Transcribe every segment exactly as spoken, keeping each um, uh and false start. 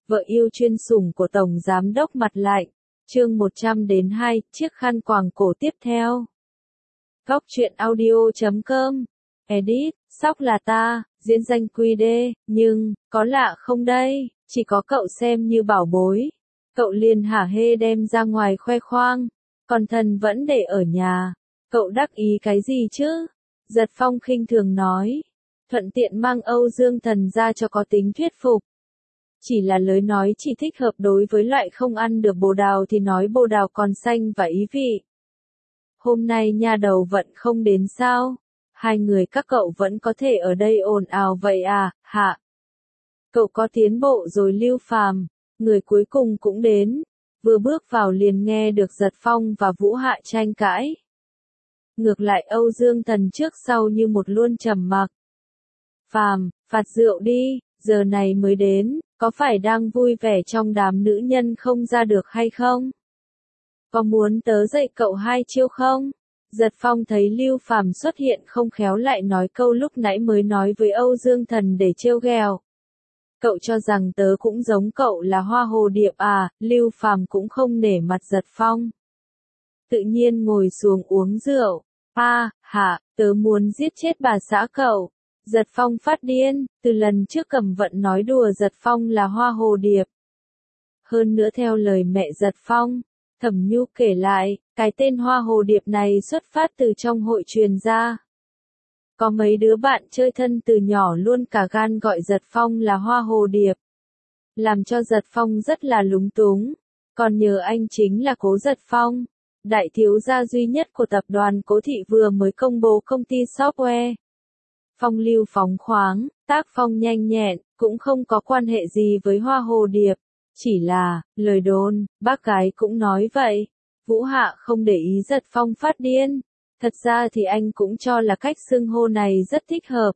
vợ yêu chuyên sủng của Tổng Giám đốc Mặt Lạnh. Chương một trăm đến hai, chiếc khăn quàng cổ tiếp theo. Góc truyện audio chấm com. Edit, sóc là ta, diễn danh quy đê, nhưng, có lạ không đây, chỉ có cậu xem như bảo bối. Cậu liền hả hê đem ra ngoài khoe khoang, còn thần vẫn để ở nhà. Cậu đắc ý cái gì chứ? Giật Phong khinh thường nói. Thuận tiện mang Âu Dương Thần ra cho có tính thuyết phục. Chỉ là lời nói chỉ thích hợp đối với loại không ăn được bồ đào thì nói bồ đào còn xanh và ý vị. Hôm nay nha đầu vẫn không đến sao? Hai người các cậu vẫn có thể ở đây ồn ào vậy à, hả? Cậu có tiến bộ rồi Lưu Phàm, người cuối cùng cũng đến. Vừa bước vào liền nghe được Giật Phong và Vũ Hạ tranh cãi. Ngược lại Âu Dương Thần trước sau như một luôn trầm mặc. Phàm, phạt rượu đi, giờ này mới đến, có phải đang vui vẻ trong đám nữ nhân không ra được hay không? Có muốn tớ dạy cậu hai chiêu không? Giật Phong thấy Lưu Phàm xuất hiện không khéo lại nói câu lúc nãy mới nói với Âu Dương Thần để trêu ghẹo. Cậu cho rằng tớ cũng giống cậu là hoa hồ điệp à? Lưu Phàm cũng không nể mặt Giật Phong. Tự nhiên ngồi xuống uống rượu. À, hả, tớ muốn giết chết bà xã cậu. Giật Phong phát điên, từ lần trước Cầm Vận nói đùa Giật Phong là hoa hồ điệp. Hơn nữa theo lời mẹ Giật Phong, Thẩm Nhu kể lại, cái tên hoa hồ điệp này xuất phát từ trong hội truyền ra. Có mấy đứa bạn chơi thân từ nhỏ luôn cả gan gọi Giật Phong là hoa hồ điệp. Làm cho Giật Phong rất là lúng túng. Còn nhờ anh chính là Cố Giật Phong, đại thiếu gia duy nhất của tập đoàn Cố Thị vừa mới công bố công ty software. Phong lưu phóng khoáng, tác phong nhanh nhẹn, cũng không có quan hệ gì với hoa hồ điệp. Chỉ là, lời đồn, bác gái cũng nói vậy. Vũ Hạ không để ý Giật Phong phát điên. Thật ra thì anh cũng cho là cách xưng hô này rất thích hợp.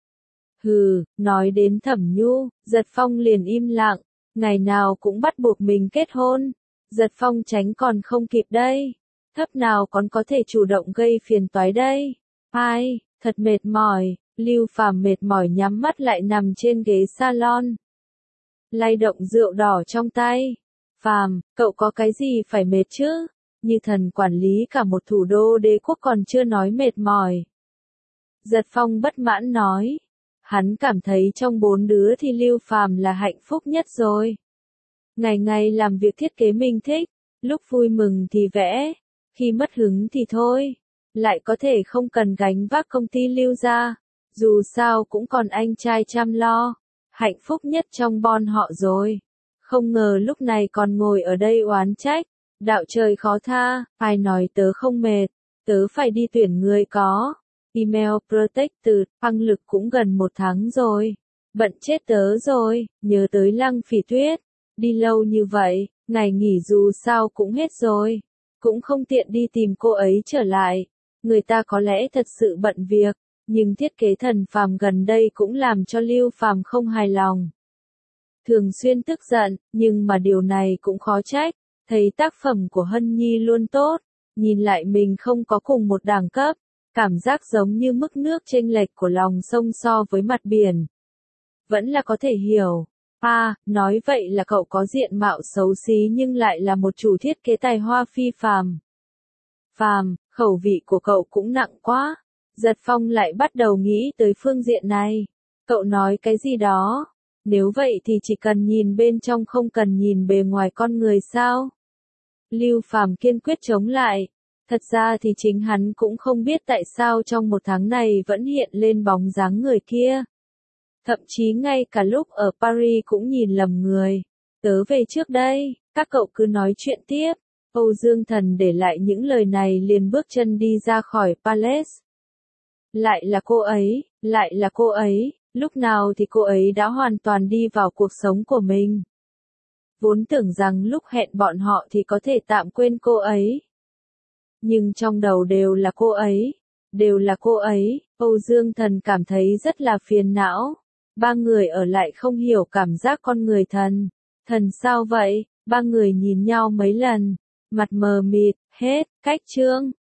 Hừ, nói đến Thẩm Nhu, Giật Phong liền im lặng. Ngày nào cũng bắt buộc mình kết hôn. Giật Phong tránh còn không kịp đây. Thấp nào còn có thể chủ động gây phiền toái đây. Ai, thật mệt mỏi. Lưu Phàm mệt mỏi nhắm mắt lại nằm trên ghế salon. Lay động rượu đỏ trong tay. Phàm, cậu có cái gì phải mệt chứ? Như thần quản lý cả một thủ đô đế quốc còn chưa nói mệt mỏi. Giật Phong bất mãn nói. Hắn cảm thấy trong bốn đứa thì Lưu Phàm là hạnh phúc nhất rồi. Ngày ngày làm việc thiết kế mình thích, lúc vui mừng thì vẽ, khi mất hứng thì thôi. Lại có thể không cần gánh vác công ty Lưu gia. Dù sao cũng còn anh trai chăm lo. Hạnh phúc nhất trong bọn họ rồi. Không ngờ lúc này còn ngồi ở đây oán trách. Đạo trời khó tha, ai nói tớ không mệt. Tớ phải đi tuyển người có. Email Protected, Phăng Lực cũng gần một tháng rồi. Bận chết tớ rồi, nhớ tới Lăng Phỉ Tuyết. Đi lâu như vậy, ngày nghỉ dù sao cũng hết rồi. Cũng không tiện đi tìm cô ấy trở lại. Người ta có lẽ thật sự bận việc. Nhưng thiết kế Thần Phàm gần đây cũng làm cho Lưu Phàm không hài lòng. Thường xuyên tức giận, nhưng mà điều này cũng khó trách. Thấy tác phẩm của Hân Nhi luôn tốt, nhìn lại mình không có cùng một đẳng cấp. Cảm giác giống như mức nước chênh lệch của lòng sông so với mặt biển. Vẫn là có thể hiểu. À, nói vậy là cậu có diện mạo xấu xí nhưng lại là một chủ thiết kế tài hoa phi phàm. Phàm, khẩu vị của cậu cũng nặng quá. Giật Phong lại bắt đầu nghĩ tới phương diện này. Cậu nói cái gì đó? Nếu vậy thì chỉ cần nhìn bên trong không cần nhìn bề ngoài con người sao? Lưu Phàm kiên quyết chống lại. Thật ra thì chính hắn cũng không biết tại sao trong một tháng này vẫn hiện lên bóng dáng người kia. Thậm chí ngay cả lúc ở Paris cũng nhìn lầm người. Tớ về trước đây, các cậu cứ nói chuyện tiếp. Âu Dương Thần để lại những lời này liền bước chân đi ra khỏi Palace. Lại là cô ấy, lại là cô ấy, lúc nào thì cô ấy đã hoàn toàn đi vào cuộc sống của mình. Vốn tưởng rằng lúc hẹn bọn họ thì có thể tạm quên cô ấy. Nhưng trong đầu đều là cô ấy, đều là cô ấy, Âu Dương Thần cảm thấy rất là phiền não. Ba người ở lại không hiểu cảm giác con người thần. Thần sao vậy? Ba người nhìn nhau mấy lần, mặt mờ mịt, hết, cách chương.